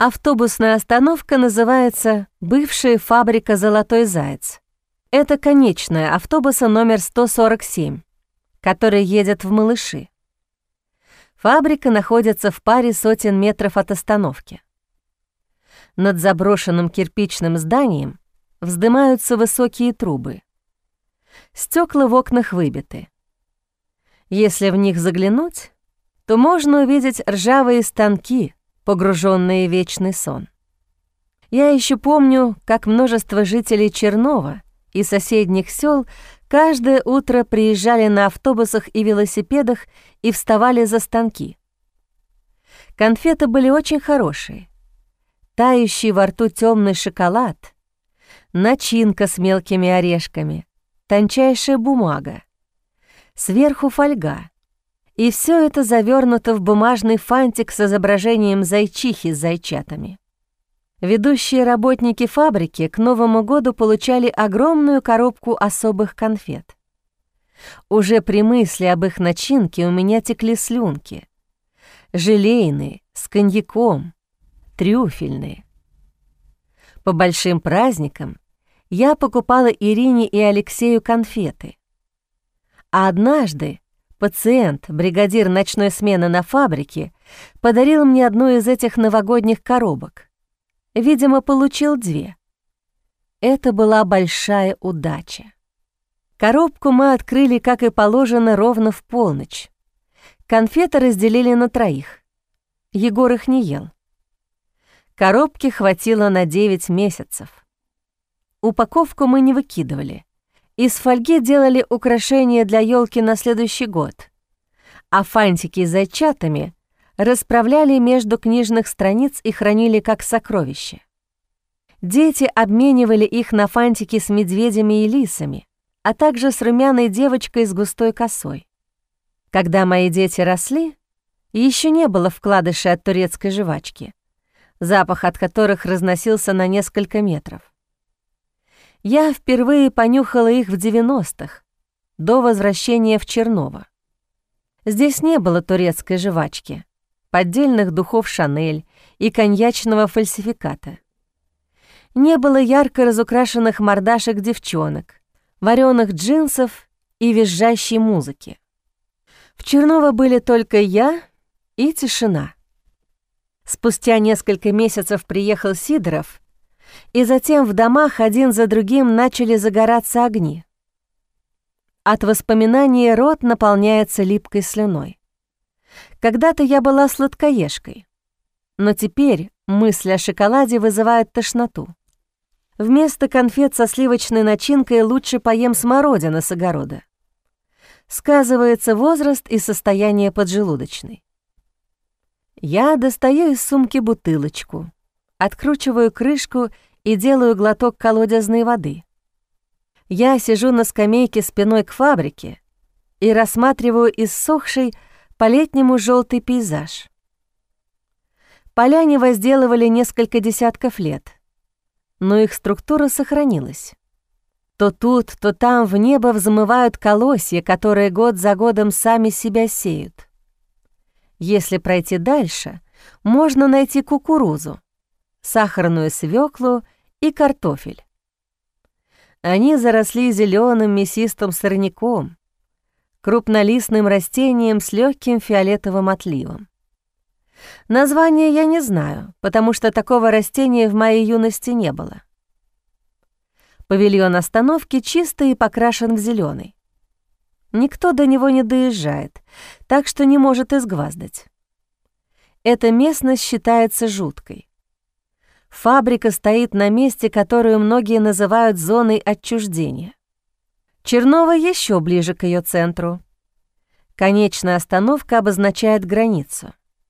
Автобусная остановка называется «Бывшая фабрика «Золотой заяц». Это конечная автобуса номер 147, который едет в Малыши. Фабрика находится в паре сотен метров от остановки. Над заброшенным кирпичным зданием вздымаются высокие трубы. Стекла в окнах выбиты. Если в них заглянуть, то можно увидеть ржавые станки, погруженные в вечный сон. Я еще помню, как множество жителей Чернова и соседних сел каждое утро приезжали на автобусах и велосипедах и вставали за станки. Конфеты были очень хорошие. Тающий во рту темный шоколад, начинка с мелкими орешками, тончайшая бумага, сверху фольга. И все это завернуто в бумажный фантик с изображением зайчихи с зайчатами. Ведущие работники фабрики к Новому году получали огромную коробку особых конфет. Уже при мысли об их начинке у меня текли слюнки. Желейные, с коньяком, трюфельные. По большим праздникам я покупала Ирине и Алексею конфеты. А однажды пациент, бригадир ночной смены на фабрике, подарил мне одну из этих новогодних коробок. Видимо, получил 2. Это была большая удача. Коробку мы открыли, как и положено, ровно в полночь. Конфеты разделили на 3. Егор их не ел. Коробки хватило на 9 месяцев. Упаковку мы не выкидывали. Из фольги делали украшения для елки на следующий год, а фантики с зайчатами расправляли между книжных страниц и хранили как сокровище. Дети обменивали их на фантики с медведями и лисами, а также с румяной девочкой с густой косой. Когда мои дети росли, еще не было вкладышей от турецкой жвачки, запах от которых разносился на несколько метров. Я впервые понюхала их в 90-х, до возвращения в Черново. Здесь не было турецкой жвачки, поддельных духов «Шанель» и коньячного фальсификата. Не было ярко разукрашенных мордашек девчонок, вареных джинсов и визжащей музыки. В Черново были только я и тишина. Спустя несколько месяцев приехал Сидоров, и затем в домах один за другим начали загораться огни. От воспоминаний рот наполняется липкой слюной. Когда-то я была сладкоежкой, но теперь мысль о шоколаде вызывает тошноту. Вместо конфет со сливочной начинкой лучше поем смородины с огорода. Сказывается возраст и состояние поджелудочной. Я достаю из сумки бутылочку, откручиваю крышку и делаю глоток колодезной воды. Я сижу на скамейке спиной к фабрике и рассматриваю иссохший по-летнему желтый пейзаж. Поля не возделывали несколько десятков лет, но их структура сохранилась. То тут, то там в небо взмывают колосья, которые год за годом сами себя сеют. Если пройти дальше, можно найти кукурузу, сахарную свеклу и картофель. Они заросли зеленым мясистым сорняком, крупнолистным растением с легким фиолетовым отливом. Название я не знаю, потому что такого растения в моей юности не было. Павильон остановки чистый и покрашен в зеленый. Никто до него не доезжает, так что не может изгваздать. Эта местность считается жуткой. Фабрика стоит на месте, которую многие называют зоной отчуждения. Черново еще ближе к ее центру. Конечная остановка обозначает границу.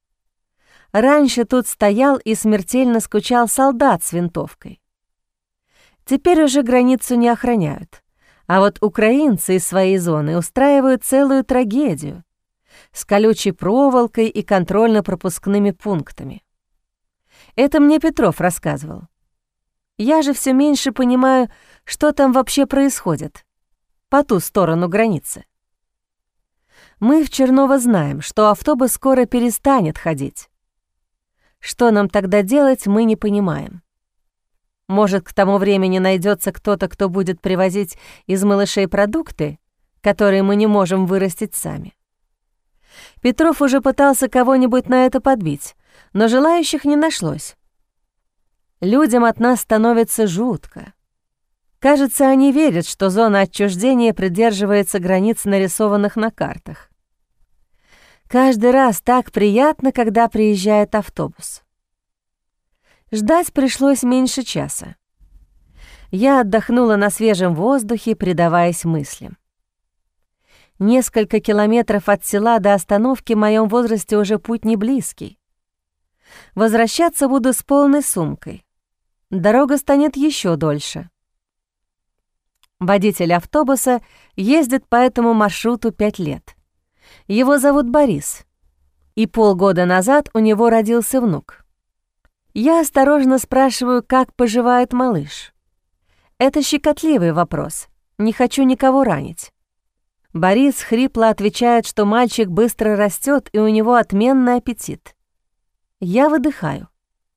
Раньше тут стоял и смертельно скучал солдат с винтовкой. Теперь уже границу не охраняют, а вот украинцы из своей зоны устраивают целую трагедию с колючей проволокой и контрольно-пропускными пунктами. Это мне Петров рассказывал. Я же все меньше понимаю, что там вообще происходит по ту сторону границы. Мы в Черново знаем, что автобус скоро перестанет ходить. Что нам тогда делать, мы не понимаем. Может, к тому времени найдется кто-то, кто будет привозить из малышей продукты, которые мы не можем вырастить сами. Петров уже пытался кого-нибудь на это подбить, но желающих не нашлось. Людям от нас становится жутко. Кажется, они верят, что зона отчуждения придерживается границ, нарисованных на картах. Каждый раз так приятно, когда приезжает автобус. Ждать пришлось меньше часа. Я отдохнула на свежем воздухе, предаваясь мыслям. Несколько километров от села до остановки в моем возрасте уже путь не близкий. Возвращаться буду с полной сумкой. Дорога станет еще дольше. Водитель автобуса ездит по этому маршруту 5 лет. Его зовут Борис, и полгода назад у него родился внук. Я осторожно спрашиваю, как поживает малыш. Это щекотливый вопрос, не хочу никого ранить. Борис хрипло отвечает, что мальчик быстро растет и у него отменный аппетит. Я выдыхаю.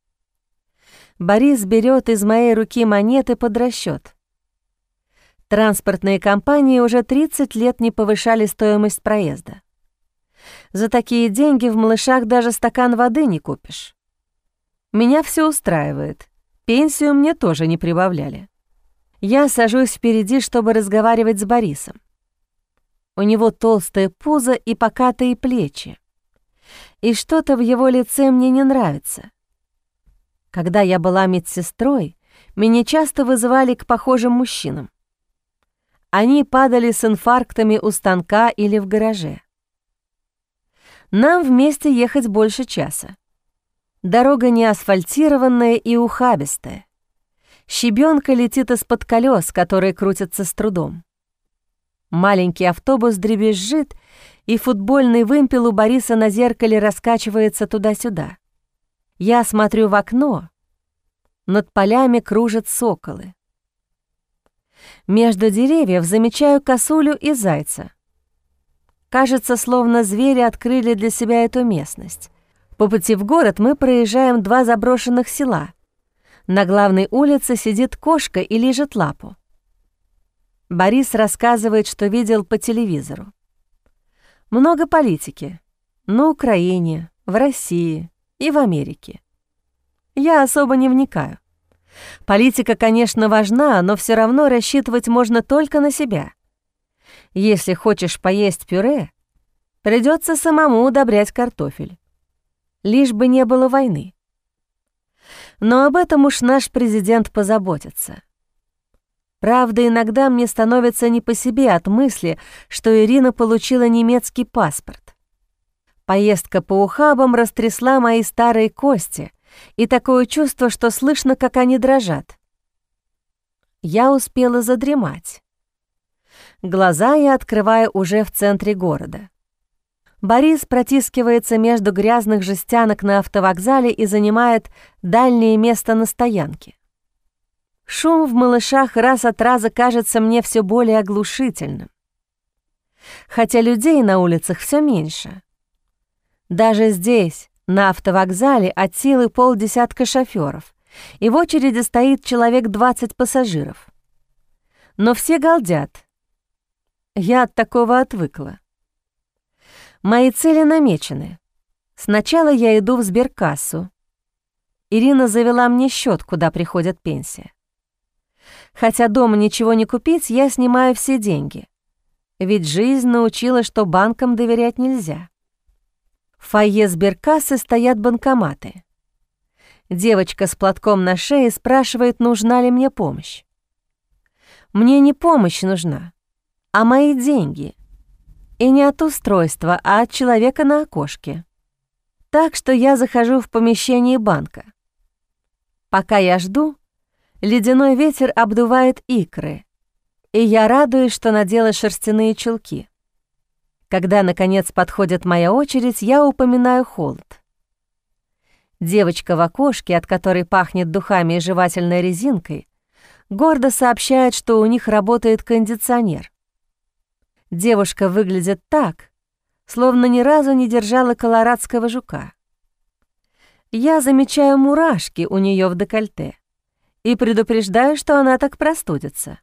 Борис берет из моей руки монеты под расчет. Транспортные компании уже 30 лет не повышали стоимость проезда. За такие деньги в малышах даже стакан воды не купишь. Меня все устраивает. Пенсию мне тоже не прибавляли. Я сажусь впереди, чтобы разговаривать с Борисом. У него толстое пузо и покатые плечи. И что-то в его лице мне не нравится. Когда я была медсестрой, меня часто вызывали к похожим мужчинам. Они падали с инфарктами у станка или в гараже. Нам вместе ехать больше часа. Дорога не асфальтированная и ухабистая. Щебенка летит из-под колес, которые крутятся с трудом. Маленький автобус дребезжит, и футбольный вымпел у Бориса на зеркале раскачивается туда-сюда. Я смотрю в окно. Над полями кружат соколы. Между деревьев замечаю косулю и зайца. Кажется, словно звери открыли для себя эту местность. По пути в город мы проезжаем 2 заброшенных села. На главной улице сидит кошка и лижет лапу. Борис рассказывает, что видел по телевизору. Много политики. На Украине, в России и в Америке. Я особо не вникаю. Политика, конечно, важна, но все равно рассчитывать можно только на себя. Если хочешь поесть пюре, придется самому удобрять картофель. Лишь бы не было войны. Но об этом уж наш президент позаботится. Правда, иногда мне становится не по себе от мысли, что Ирина получила немецкий паспорт. Поездка по ухабам растрясла мои старые кости, и такое чувство, что слышно, как они дрожат. Я успела задремать. Глаза я открываю уже в центре города. Борис протискивается между грязных жестянок на автовокзале и занимает дальнее место на стоянке. Шум в малышах раз от раза кажется мне все более оглушительным. Хотя людей на улицах все меньше. Даже здесь, на автовокзале, от силы полдесятка шофёров, и в очереди стоит человек 20 пассажиров. Но все галдят. Я от такого отвыкла. Мои цели намечены. Сначала я иду в сберкассу. Ирина завела мне счет, куда приходит пенсия. Хотя дома ничего не купить, я снимаю все деньги. Ведь жизнь научила, что банкам доверять нельзя. В фойе сберкассы стоят банкоматы. Девочка с платком на шее спрашивает, нужна ли мне помощь. Мне не помощь нужна, а мои деньги. И не от устройства, а от человека на окошке. Так что я захожу в помещение банка. Пока я жду, ледяной ветер обдувает икры, и я радуюсь, что надела шерстяные чулки. Когда, наконец, подходит моя очередь, я упоминаю холод. Девочка в окошке, от которой пахнет духами и жевательной резинкой, гордо сообщает, что у них работает кондиционер. Девушка выглядит так, словно ни разу не держала колорадского жука. Я замечаю мурашки у нее в декольте и предупреждаю, что она так простудится.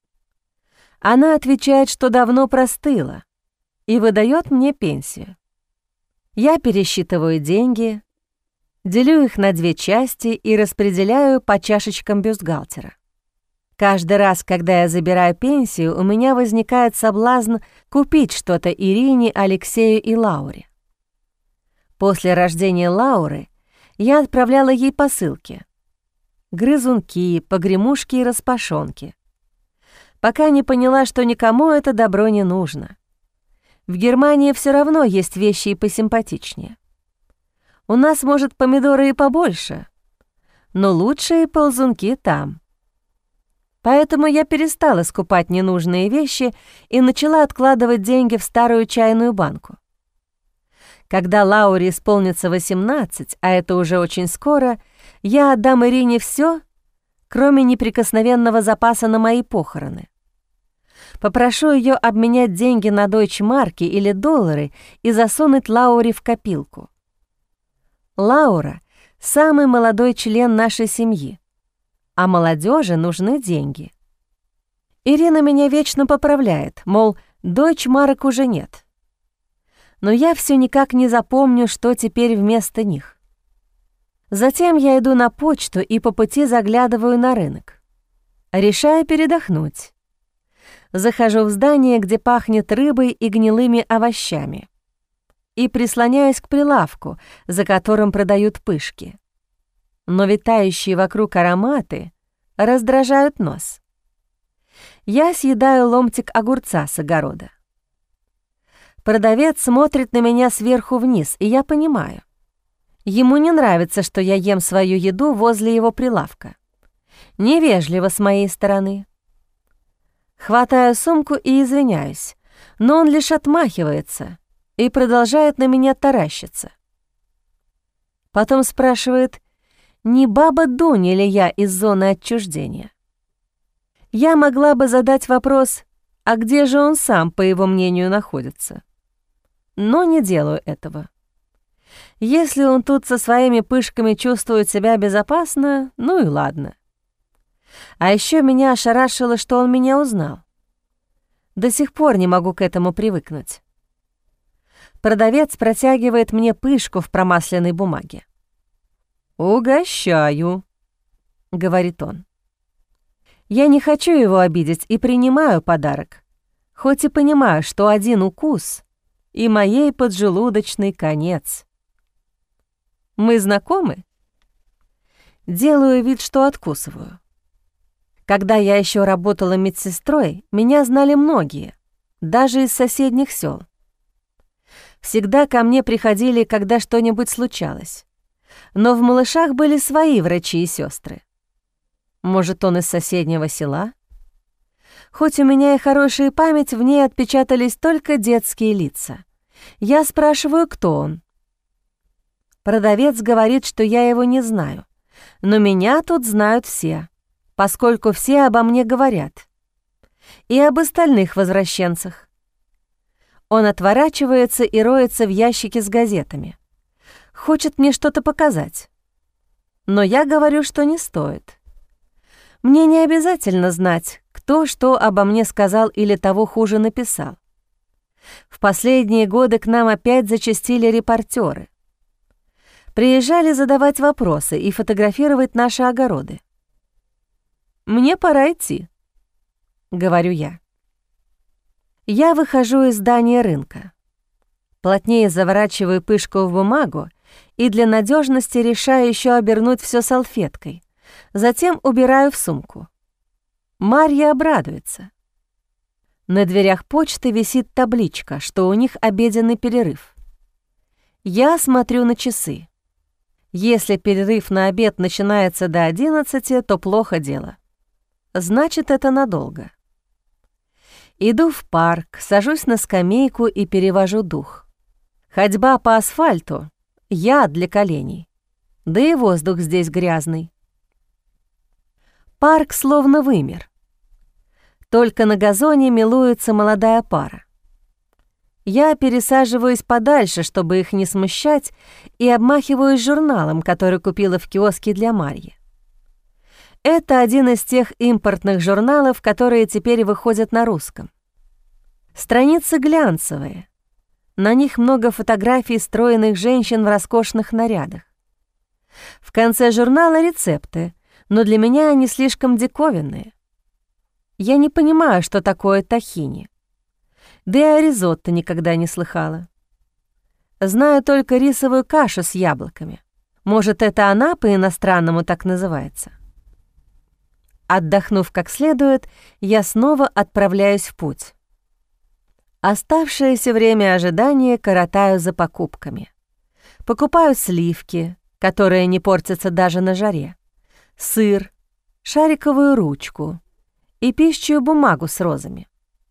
Она отвечает, что давно простыла, и выдает мне пенсию. Я пересчитываю деньги, делю их на 2 части и распределяю по чашечкам бюстгальтера. Каждый раз, когда я забираю пенсию, у меня возникает соблазн купить что-то Ирине, Алексею и Лауре. После рождения Лауры я отправляла ей посылки. Грызунки, погремушки и распашонки. Пока не поняла, что никому это добро не нужно. В Германии все равно есть вещи и посимпатичнее. У нас, может, помидоры и побольше, но лучшие ползунки там. Поэтому я перестала скупать ненужные вещи и начала откладывать деньги в старую чайную банку. Когда Лауре исполнится 18, а это уже очень скоро, я отдам Ирине все, кроме неприкосновенного запаса на мои похороны. Попрошу ее обменять деньги на дойчмарки или доллары и засунуть Лауре в копилку. Лаура — самый молодой член нашей семьи, а молодежи нужны деньги. Ирина меня вечно поправляет, мол, дойчмарок уже нет. Но я все никак не запомню, что теперь вместо них. Затем я иду на почту и по пути заглядываю на рынок. Решаю передохнуть. Захожу в здание, где пахнет рыбой и гнилыми овощами, и прислоняюсь к прилавку, за которым продают пышки. Но витающие вокруг ароматы раздражают нос. Я съедаю ломтик огурца с огорода. Продавец смотрит на меня сверху вниз, и я понимаю. Ему не нравится, что я ем свою еду возле его прилавка. Невежливо с моей стороны. Хватаю сумку и извиняюсь, но он лишь отмахивается и продолжает на меня таращиться. Потом спрашивает, не баба Дуня ли я из зоны отчуждения. Я могла бы задать вопрос, а где же он сам, по его мнению, находится? Но не делаю этого. Если он тут со своими пышками чувствует себя безопасно, ну и ладно. А еще меня ошарашило, что он меня узнал. До сих пор не могу к этому привыкнуть. Продавец протягивает мне пышку в промасленной бумаге. «Угощаю», — говорит он. Я не хочу его обидеть и принимаю подарок, хоть и понимаю, что один укус — и моей поджелудочный конец. «Мы знакомы?» Делаю вид, что откусываю. Когда я еще работала медсестрой, меня знали многие, даже из соседних сел. Всегда ко мне приходили, когда что-нибудь случалось. Но в Малышах были свои врачи и сестры. Может, он из соседнего села? Хоть у меня и хорошая память, в ней отпечатались только детские лица. Я спрашиваю, кто он. Продавец говорит, что я его не знаю, но меня тут знают все, поскольку все обо мне говорят. И об остальных возвращенцах. Он отворачивается и роется в ящике с газетами. Хочет мне что-то показать. Но я говорю, что не стоит. Мне не обязательно знать, кто что обо мне сказал или того хуже написал. В последние годы к нам опять зачастили репортеры. Приезжали задавать вопросы и фотографировать наши огороды. «Мне пора идти», — говорю я. Я выхожу из здания рынка. Плотнее заворачиваю пышку в бумагу и для надежности решаю еще обернуть все салфеткой. Затем убираю в сумку. Марья обрадуется. На дверях почты висит табличка, что у них обеденный перерыв. Я смотрю на часы. Если перерыв на обед начинается до 11, то плохо дело. Значит, это надолго. Иду в парк, сажусь на скамейку и перевожу дух. Ходьба по асфальту — яд для коленей. Да и воздух здесь грязный. Парк словно вымер. Только на газоне милуется молодая пара. Я пересаживаюсь подальше, чтобы их не смущать, и обмахиваюсь журналом, который купила в киоске для Марьи. Это один из тех импортных журналов, которые теперь выходят на русском. Страницы глянцевые. На них много фотографий стройных женщин в роскошных нарядах. В конце журнала рецепты, но для меня они слишком диковинные. Я не понимаю, что такое тахини. Да и о ризотто никогда не слыхала. Знаю только рисовую кашу с яблоками. Может, это она по-иностранному так называется? Отдохнув как следует, я снова отправляюсь в путь. Оставшееся время ожидания коротаю за покупками. Покупаю сливки, которые не портятся даже на жаре, сыр, шариковую ручку и пищую бумагу с розами.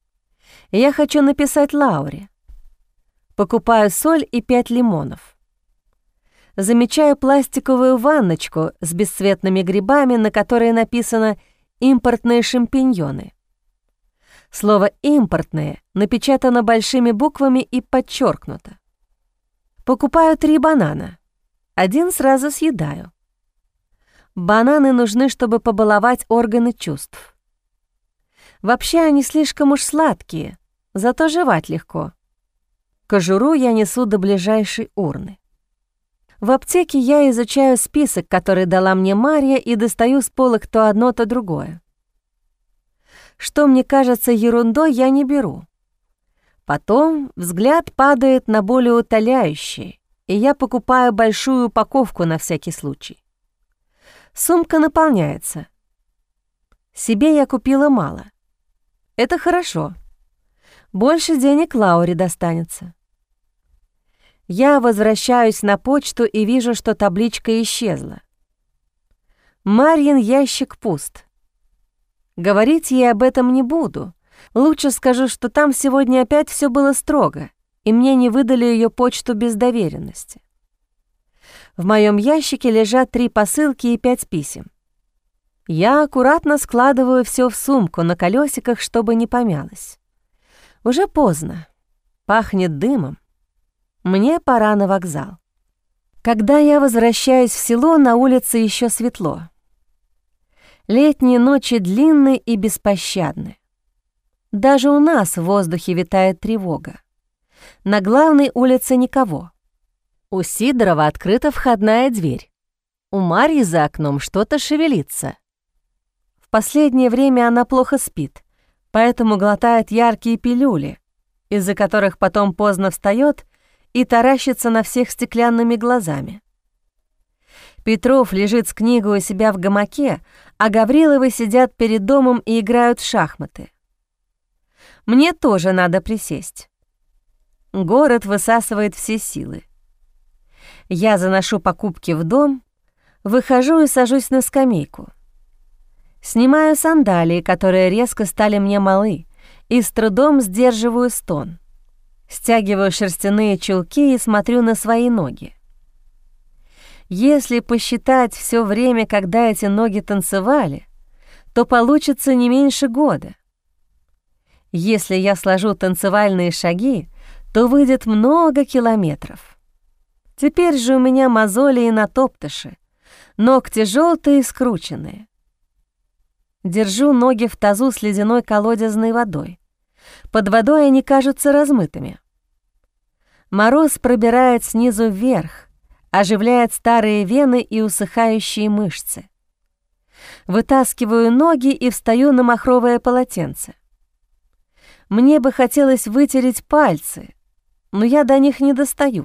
Я хочу написать Лауре. Покупаю соль и 5 лимонов. Замечаю пластиковую ванночку с бесцветными грибами, на которой написано «импортные шампиньоны». Слово «импортные» напечатано большими буквами и подчеркнуто. Покупаю 3 банана. 1 сразу съедаю. Бананы нужны, чтобы побаловать органы чувств. Вообще они слишком уж сладкие, зато жевать легко. Кожуру я несу до ближайшей урны. В аптеке я изучаю список, который дала мне Марья, и достаю с полок то одно, то другое. Что мне кажется ерундой, я не беру. Потом взгляд падает на более утоляющие, и я покупаю большую упаковку на всякий случай. Сумка наполняется. Себе я купила мало. Это хорошо. Больше денег Лауре достанется. Я возвращаюсь на почту и вижу, что табличка исчезла. Марьин ящик пуст. Говорить ей об этом не буду. Лучше скажу, что там сегодня опять все было строго, и мне не выдали ее почту без доверенности. В моем ящике лежат 3 посылки и 5 писем. Я аккуратно складываю все в сумку на колесиках, чтобы не помялось. Уже поздно. Пахнет дымом. Мне пора на вокзал. Когда я возвращаюсь в село, на улице еще светло. Летние ночи длинны и беспощадны. Даже у нас в воздухе витает тревога. На главной улице никого. У Сидорова открыта входная дверь. У Марьи за окном что-то шевелится. В последнее время она плохо спит, поэтому глотает яркие пилюли, из-за которых потом поздно встает и таращится на всех стеклянными глазами. Петров лежит с книгой у себя в гамаке, а Гавриловы сидят перед домом и играют в шахматы. Мне тоже надо присесть. Город высасывает все силы. Я заношу покупки в дом, выхожу и сажусь на скамейку. Снимаю сандалии, которые резко стали мне малы, и с трудом сдерживаю стон. Стягиваю шерстяные чулки и смотрю на свои ноги. Если посчитать все время, когда эти ноги танцевали, то получится не меньше года. Если я сложу танцевальные шаги, то выйдет много километров. Теперь же у меня мозоли и натоптыши, ногти желтые и скрученные. Держу ноги в тазу с ледяной колодезной водой. Под водой они кажутся размытыми. Мороз пробирает снизу вверх, оживляет старые вены и усыхающие мышцы. Вытаскиваю ноги и встаю на махровое полотенце. Мне бы хотелось вытереть пальцы, но я до них не достаю.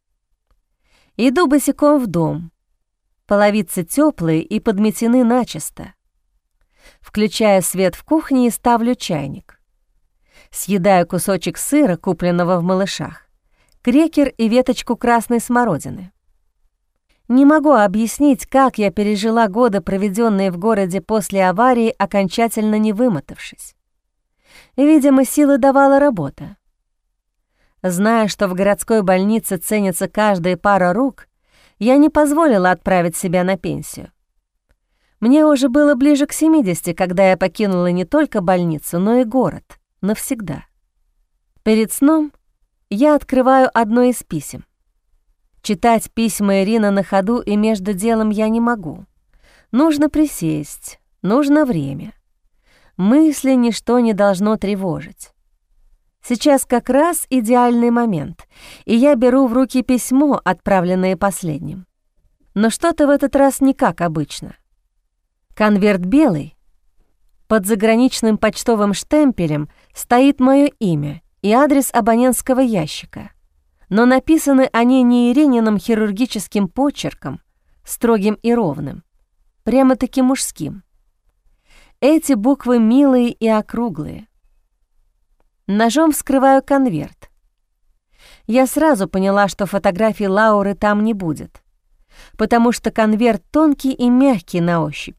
Иду босиком в дом. Половицы теплые и подметены начисто. Включаю свет в кухне и ставлю чайник. Съедаю кусочек сыра, купленного в «Малышах», крекер и веточку красной смородины. Не могу объяснить, как я пережила годы, проведенные в городе после аварии, окончательно не вымотавшись. Видимо, силы давала работа. Зная, что в городской больнице ценится каждая пара рук, я не позволила отправить себя на пенсию. Мне уже было ближе к 70, когда я покинула не только больницу, но и город навсегда. Перед сном Я открываю одно из писем. Читать письма Ирины на ходу и между делом я не могу. Нужно присесть, нужно время. Мысли ничто не должно тревожить. Сейчас как раз идеальный момент, и я беру в руки письмо, отправленное последним. Но что-то в этот раз не как обычно. Конверт белый. Под заграничным почтовым штемпелем стоит мое имя и адрес абонентского ящика. Но написаны они не Ирининым хирургическим почерком, строгим и ровным, прямо-таки мужским. Эти буквы милые и округлые. Ножом вскрываю конверт. Я сразу поняла, что фотографии Лауры там не будет, потому что конверт тонкий и мягкий на ощупь.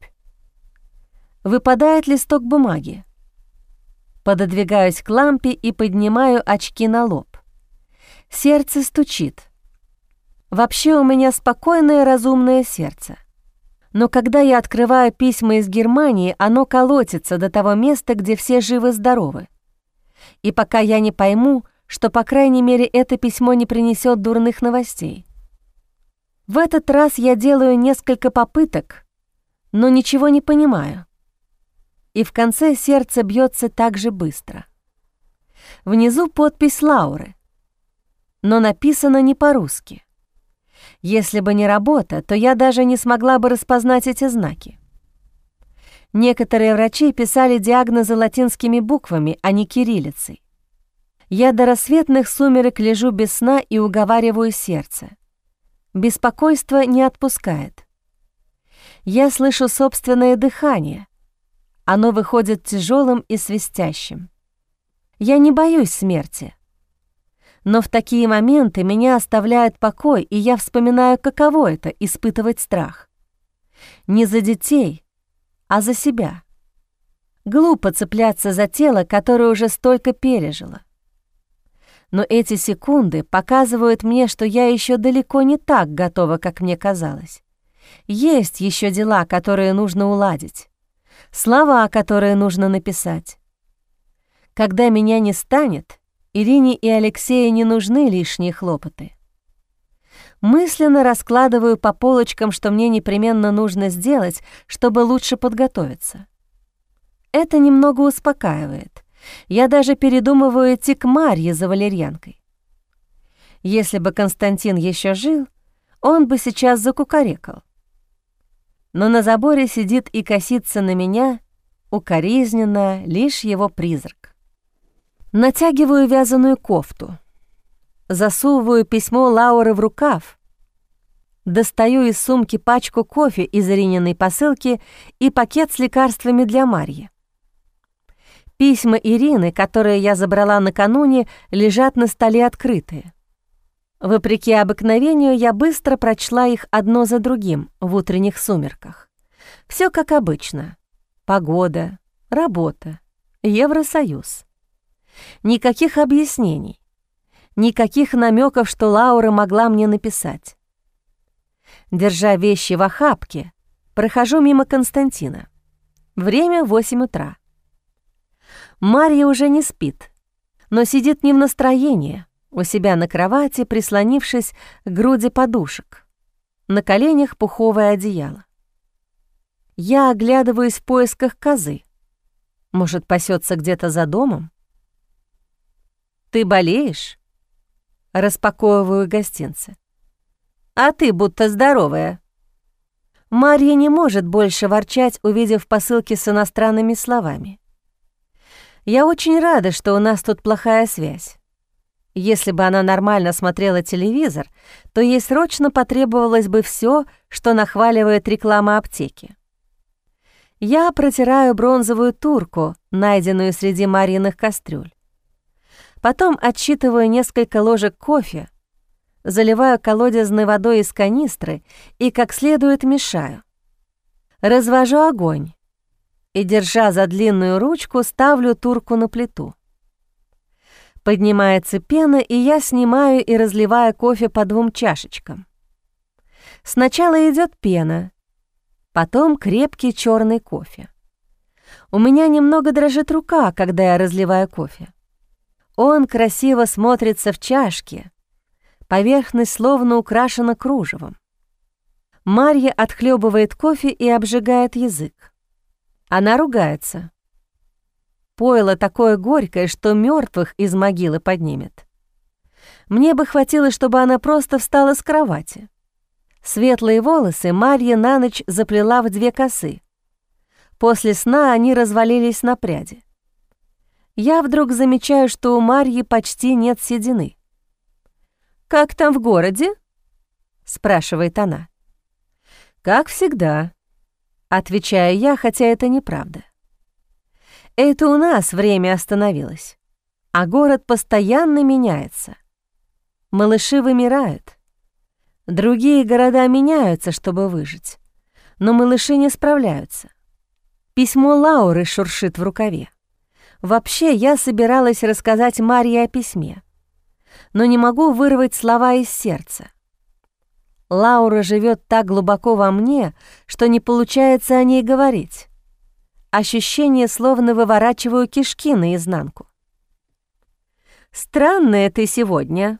Выпадает листок бумаги. Пододвигаюсь к лампе и поднимаю очки на лоб. Сердце стучит. Вообще у меня спокойное, разумное сердце. Но когда я открываю письма из Германии, оно колотится до того места, где все живы-здоровы. И пока я не пойму, что, по крайней мере, это письмо не принесет дурных новостей. В этот раз я делаю несколько попыток, но ничего не понимаю. И в конце сердце бьется так же быстро. Внизу подпись Лауры, но написано не по-русски. Если бы не работа, то я даже не смогла бы распознать эти знаки. Некоторые врачи писали диагнозы латинскими буквами, а не кириллицей. Я до рассветных сумерек лежу без сна и уговариваю сердце. Беспокойство не отпускает. Я слышу собственное дыхание. Оно выходит тяжелым и свистящим. Я не боюсь смерти. Но в такие моменты меня оставляет покой, и я вспоминаю, каково это — испытывать страх. Не за детей, а за себя. Глупо цепляться за тело, которое уже столько пережило. Но эти секунды показывают мне, что я еще далеко не так готова, как мне казалось. Есть еще дела, которые нужно уладить, слова, которые нужно написать. Когда меня не станет, Ирине и Алексею не нужны лишние хлопоты. Мысленно раскладываю по полочкам, что мне непременно нужно сделать, чтобы лучше подготовиться. Это немного успокаивает. Я даже передумываю идти к Марье за валерьянкой. Если бы Константин еще жил, он бы сейчас закукарекал. Но на заборе сидит и косится на меня, укоризненно, лишь его призрак. Натягиваю вязаную кофту, засовываю письмо Лауры в рукав, достаю из сумки пачку кофе из Ирининой посылки и пакет с лекарствами для Марьи. Письма Ирины, которые я забрала накануне, лежат на столе открытые. Вопреки обыкновению, я быстро прочла их одно за другим в утренних сумерках. Все как обычно. Погода, работа, Евросоюз. Никаких объяснений, никаких намеков, что Лаура могла мне написать. Держа вещи в охапке, прохожу мимо Константина. Время 8 утра. Марья уже не спит, но сидит не в настроении, у себя на кровати, прислонившись к груди подушек. На коленях пуховое одеяло. Я оглядываюсь в поисках козы. Может, пасется где-то за домом? «Ты болеешь?» Распаковываю гостинцы. «А ты будто здоровая». Марья не может больше ворчать, увидев посылки с иностранными словами. Я очень рада, что у нас тут плохая связь. Если бы она нормально смотрела телевизор, то ей срочно потребовалось бы все, что нахваливает реклама аптеки. Я протираю бронзовую турку, найденную среди Марьиных кастрюль. Потом отсчитываю несколько ложек кофе, заливаю колодезной водой из канистры и как следует мешаю. Развожу огонь и, держа за длинную ручку, ставлю турку на плиту. Поднимается пена, и я снимаю и разливаю кофе по 2 чашечкам. Сначала идет пена, потом крепкий черный кофе. У меня немного дрожит рука, когда я разливаю кофе. Он красиво смотрится в чашке, поверхность словно украшена кружевом. Марья отхлебывает кофе и обжигает язык. Она ругается. Пойло такое горькое, что мертвых из могилы поднимет. Мне бы хватило, чтобы она просто встала с кровати. Светлые волосы Марья на ночь заплела в 2 косы. После сна они развалились на пряди. Я вдруг замечаю, что у Марьи почти нет седины. «Как там в городе?» — спрашивает она. «Как всегда», — отвечаю я, хотя это неправда. Это у нас время остановилось, а город постоянно меняется. Малыши вымирают. Другие города меняются, чтобы выжить, но малыши не справляются. Письмо Лауры шуршит в рукаве. Вообще, я собиралась рассказать Марье о письме, но не могу вырвать слова из сердца. Лаура живет так глубоко во мне, что не получается о ней говорить. Ощущение, словно выворачиваю кишки наизнанку. «Странная ты сегодня».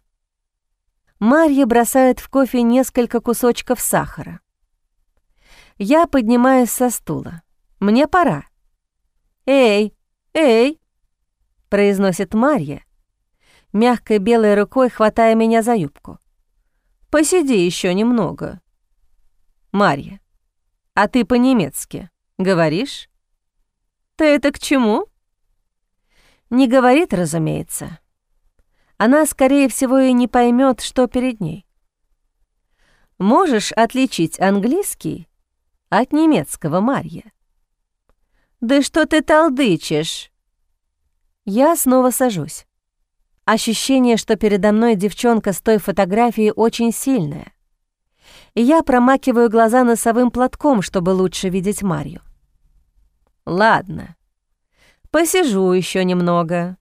Марья бросает в кофе несколько кусочков сахара. Я поднимаюсь со стула. Мне пора. «Эй, эй!» — произносит Марья, мягкой белой рукой хватая меня за юбку. «Посиди еще немного». «Марья, а ты по-немецки говоришь?» «Ты это к чему?» Не говорит, разумеется. Она, скорее всего, и не поймет, что перед ней. «Можешь отличить английский от немецкого, Марья?» «Да что ты толдычишь?» Я снова сажусь. Ощущение, что передо мной девчонка с той фотографии, очень сильное. И я промакиваю глаза носовым платком, чтобы лучше видеть Марью. «Ладно, посижу еще немного».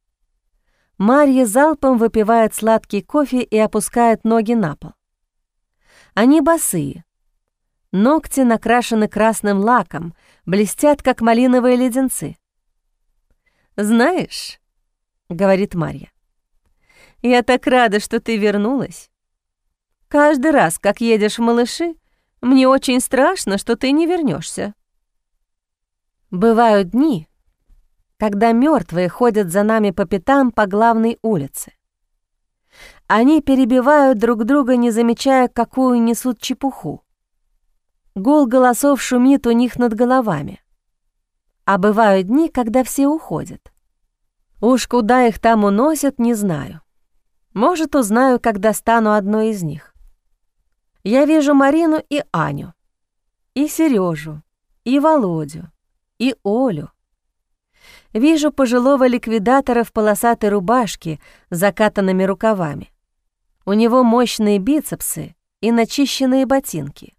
Марья залпом выпивает сладкий кофе и опускает ноги на пол. Они босые. Ногти накрашены красным лаком, блестят, как малиновые леденцы. «Знаешь», — говорит Марья, — «я так рада, что ты вернулась. Каждый раз, как едешь в Малыши, мне очень страшно, что ты не вернешься. Бывают дни, когда мертвые ходят за нами по пятам по главной улице. Они перебивают друг друга, не замечая, какую несут чепуху. Гул голосов шумит у них над головами. А бывают дни, когда все уходят. Уж куда их там уносят, не знаю. Может, узнаю, когда стану одной из них. Я вижу Марину и Аню, и Сережу, и Володю, и Олю. Вижу пожилого ликвидатора в полосатой рубашке с закатанными рукавами. У него мощные бицепсы и начищенные ботинки.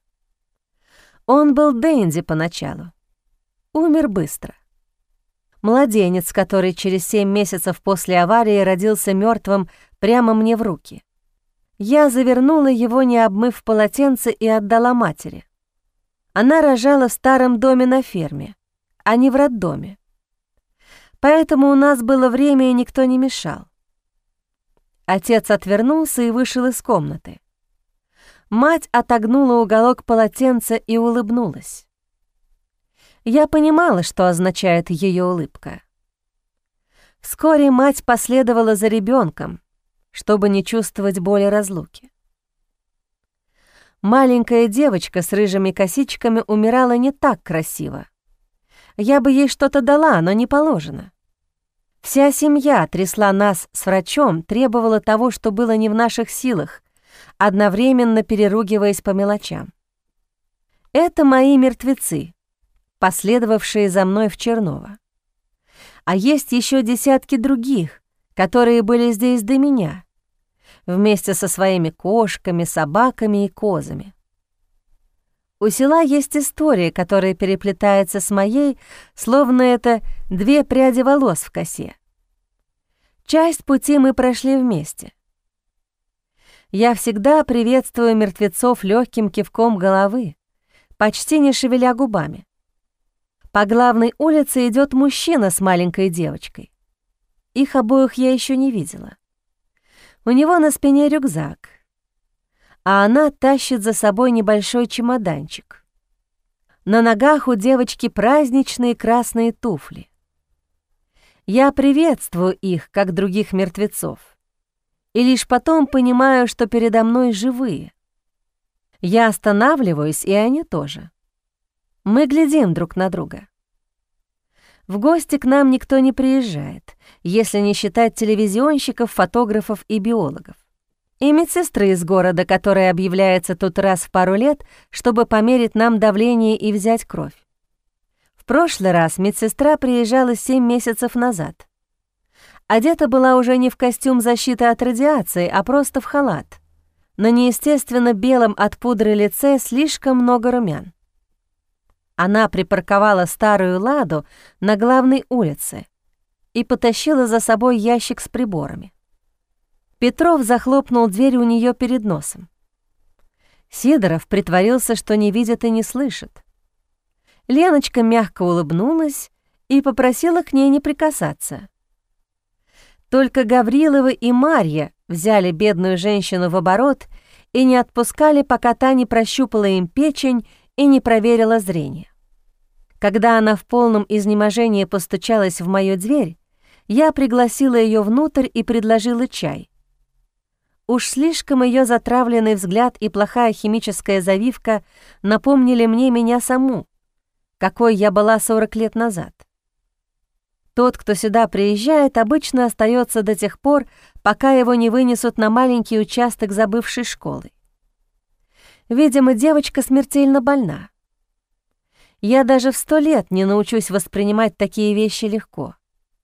Он был денди поначалу. Умер быстро. Младенец, который через 7 месяцев после аварии родился мертвым прямо мне в руки. Я завернула его, не обмыв в полотенце, и отдала матери. Она рожала в старом доме на ферме, а не в роддоме. Поэтому у нас было время, и никто не мешал. Отец отвернулся и вышел из комнаты. Мать отогнула уголок полотенца и улыбнулась. Я понимала, что означает ее улыбка. Вскоре мать последовала за ребенком, чтобы не чувствовать боли разлуки. Маленькая девочка с рыжими косичками умирала не так красиво. Я бы ей что-то дала, но не положено. Вся семья трясла нас с врачом, требовала того, что было не в наших силах, одновременно переругиваясь по мелочам. Это мои мертвецы, последовавшие за мной в Черново. А есть еще десятки других, которые были здесь до меня, вместе со своими кошками, собаками и козами. У села есть история, которая переплетается с моей, словно это 2 пряди волос в косе. Часть пути мы прошли вместе. Я всегда приветствую мертвецов легким кивком головы, почти не шевеля губами. По главной улице идет мужчина с маленькой девочкой. Их обоих я еще не видела. У него на спине рюкзак, а она тащит за собой небольшой чемоданчик. На ногах у девочки праздничные красные туфли. Я приветствую их, как других мертвецов, и лишь потом понимаю, что передо мной живые. Я останавливаюсь, и они тоже. Мы глядим друг на друга. В гости к нам никто не приезжает, если не считать телевизионщиков, фотографов и биологов. И медсестры из города, которая объявляется тут раз в пару лет, чтобы померить нам давление и взять кровь. В прошлый раз медсестра приезжала 7 месяцев назад. Одета была уже не в костюм защиты от радиации, а просто в халат. На неестественно белом от пудры лице слишком много румян. Она припарковала старую «Ладу» на главной улице и потащила за собой ящик с приборами. Петров захлопнул дверь у нее перед носом. Сидоров притворился, что не видит и не слышит. Леночка мягко улыбнулась и попросила к ней не прикасаться. Только Гаврилова и Марья взяли бедную женщину в оборот и не отпускали, пока та не прощупала им печень и не проверила зрение. Когда она в полном изнеможении постучалась в мою дверь, я пригласила ее внутрь и предложила чай. Уж слишком ее затравленный взгляд и плохая химическая завивка напомнили мне меня саму, какой я была 40 лет назад. Тот, кто сюда приезжает, обычно остается до тех пор, пока его не вынесут на маленький участок за бывшей школой. Видимо, девочка смертельно больна. Я даже в 100 лет не научусь воспринимать такие вещи легко.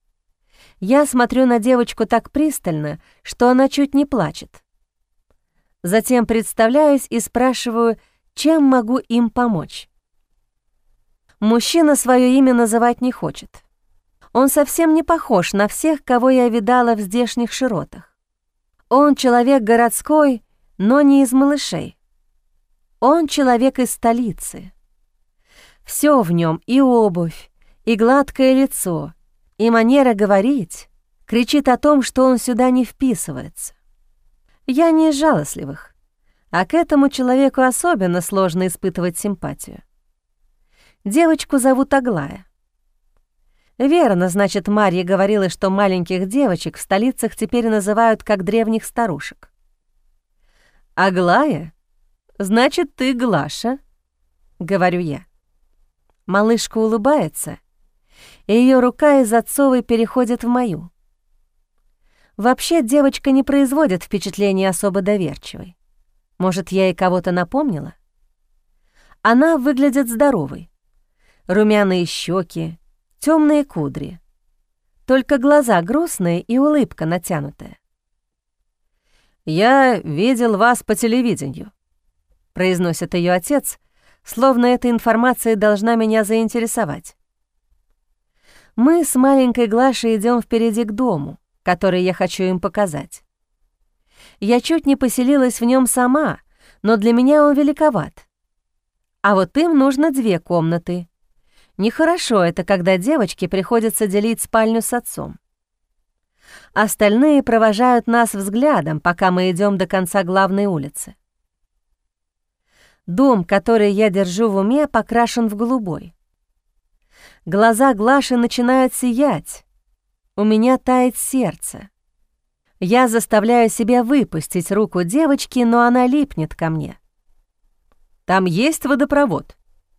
Я смотрю на девочку так пристально, что она чуть не плачет. Затем представляюсь и спрашиваю, чем могу им помочь. Мужчина свое имя называть не хочет. Он совсем не похож на всех, кого я видала в здешних широтах. Он человек городской, но не из малышей. Он человек из столицы. Все в нем, и обувь, и гладкое лицо, и манера говорить, кричит о том, что он сюда не вписывается. Я не из жалостливых, а к этому человеку особенно сложно испытывать симпатию. Девочку зовут Аглая. Верно, значит, Марья говорила, что маленьких девочек в столицах теперь называют как древних старушек. «Аглая? Значит, ты Глаша?» — говорю я. Малышка улыбается, и ее рука из отцовой переходит в мою. Вообще, девочка не производит впечатления особо доверчивой. Может, я и кого-то напомнила? Она выглядит здоровой. Румяные щеки, темные кудри. Только глаза грустные и улыбка натянутая. «Я видел вас по телевидению», — произносит ее отец, словно эта информация должна меня заинтересовать. Мы с маленькой Глашей идем впереди к дому, который я хочу им показать. Я чуть не поселилась в нем сама, но для меня он великоват. А вот им нужно 2 комнаты. Нехорошо это, когда девочке приходится делить спальню с отцом. Остальные провожают нас взглядом, пока мы идем до конца главной улицы. Дом, который я держу в уме, покрашен в голубой. Глаза Глаши начинают сиять. У меня тает сердце. Я заставляю себя выпустить руку девочки, но она липнет ко мне. «Там есть водопровод?»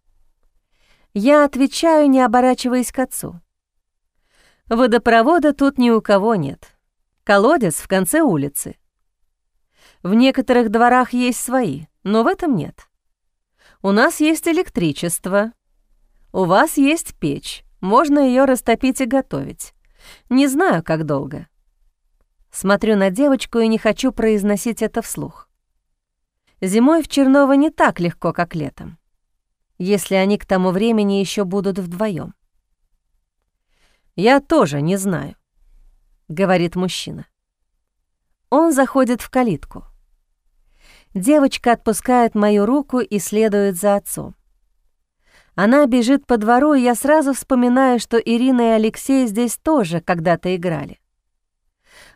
Я отвечаю, не оборачиваясь к отцу. Водопровода тут ни у кого нет. Колодец в конце улицы. В некоторых дворах есть свои, но в этом нет. У нас есть электричество. У вас есть печь. Можно ее растопить и готовить. Не знаю, как долго. Смотрю на девочку и не хочу произносить это вслух. Зимой в Черново не так легко, как летом, если они к тому времени еще будут вдвоем. «Я тоже не знаю», — говорит мужчина. Он заходит в калитку. Девочка отпускает мою руку и следует за отцом. Она бежит по двору, и я сразу вспоминаю, что Ирина и Алексей здесь тоже когда-то играли.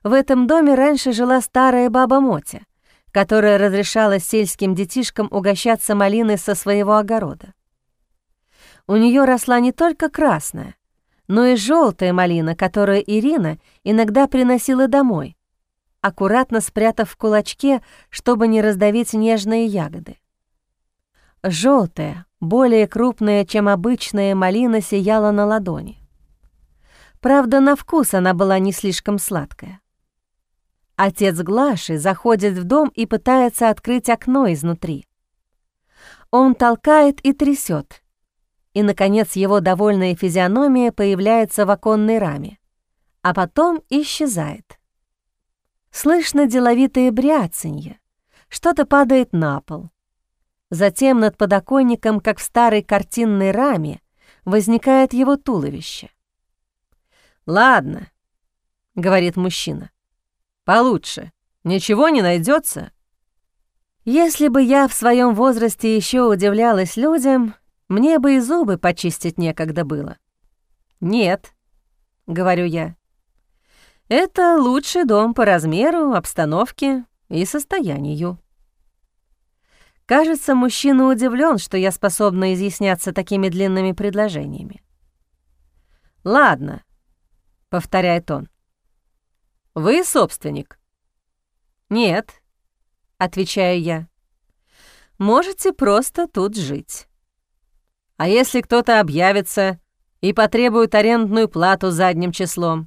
В этом доме раньше жила старая баба Мотя, которая разрешала сельским детишкам угощаться малиной со своего огорода. У нее росла не только красная, но и желтая малина, которую Ирина иногда приносила домой, аккуратно спрятав в кулачке, чтобы не раздавить нежные ягоды. Желтая, более крупная, чем обычная малина, сияла на ладони. Правда, на вкус она была не слишком сладкая. Отец Глаши заходит в дом и пытается открыть окно изнутри. Он толкает и трясет, и, наконец, его довольная физиономия появляется в оконной раме, а потом исчезает. Слышно деловитое бряцанье, что-то падает на пол. Затем над подоконником, как в старой картинной раме, возникает его туловище. «Ладно», — говорит мужчина, — «получше. Ничего не найдется. Если бы я в своем возрасте еще удивлялась людям, мне бы и зубы почистить некогда было». «Нет», — говорю я, — «это лучший дом по размеру, обстановке и состоянию». Кажется, мужчина удивлен, что я способна изъясняться такими длинными предложениями. «Ладно», — повторяет он. «Вы собственник?» «Нет», — отвечаю я. «Можете просто тут жить. А если кто-то объявится и потребует арендную плату задним числом?»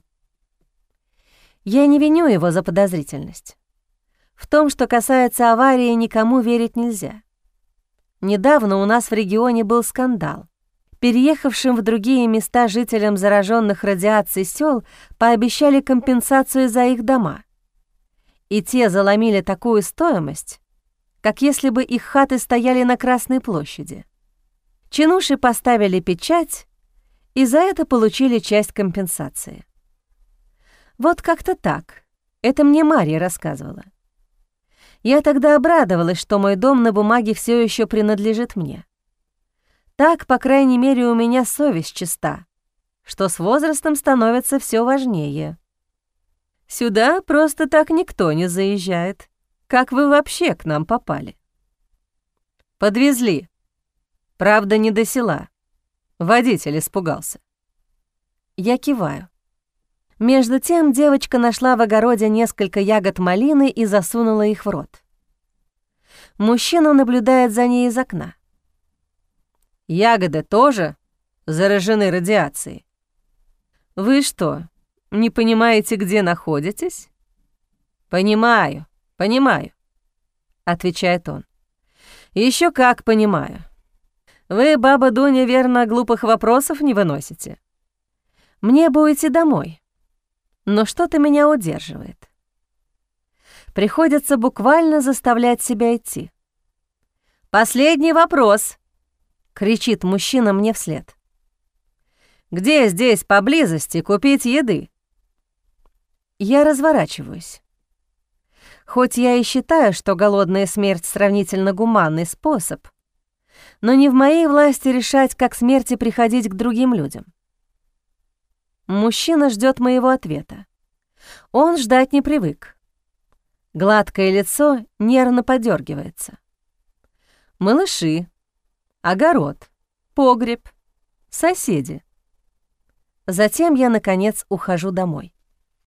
Я не виню его за подозрительность. В том, что касается аварии, никому верить нельзя. Недавно у нас в регионе был скандал. Переехавшим в другие места жителям зараженных радиацией сел пообещали компенсацию за их дома. И те заломили такую стоимость, как если бы их хаты стояли на Красной площади. Чинуши поставили печать, и за это получили часть компенсации. Вот как-то так. Это мне Марья рассказывала. Я тогда обрадовалась, что мой дом на бумаге все еще принадлежит мне. Так, по крайней мере, у меня совесть чиста, что с возрастом становится все важнее. Сюда просто так никто не заезжает. Как вы вообще к нам попали? Подвезли. Правда, не до села. Водитель испугался. Я киваю. Между тем девочка нашла в огороде несколько ягод малины и засунула их в рот. Мужчина наблюдает за ней из окна. «Ягоды тоже заражены радиацией? Вы что, не понимаете, где находитесь?» «Понимаю, понимаю», — отвечает он. «Еще как понимаю. Вы, баба Дуня, верно, глупых вопросов не выносите. Мне бы уйти домой, но что-то меня удерживает. Приходится буквально заставлять себя идти. «Последний вопрос!» — кричит мужчина мне вслед. «Где здесь поблизости купить еды?» Я разворачиваюсь. Хоть я и считаю, что голодная смерть сравнительно гуманный способ, но не в моей власти решать, как смерти приходить к другим людям. Мужчина ждет моего ответа. Он ждать не привык. Гладкое лицо нервно подергивается. Малыши, огород, погреб, соседи. Затем я, наконец, ухожу домой.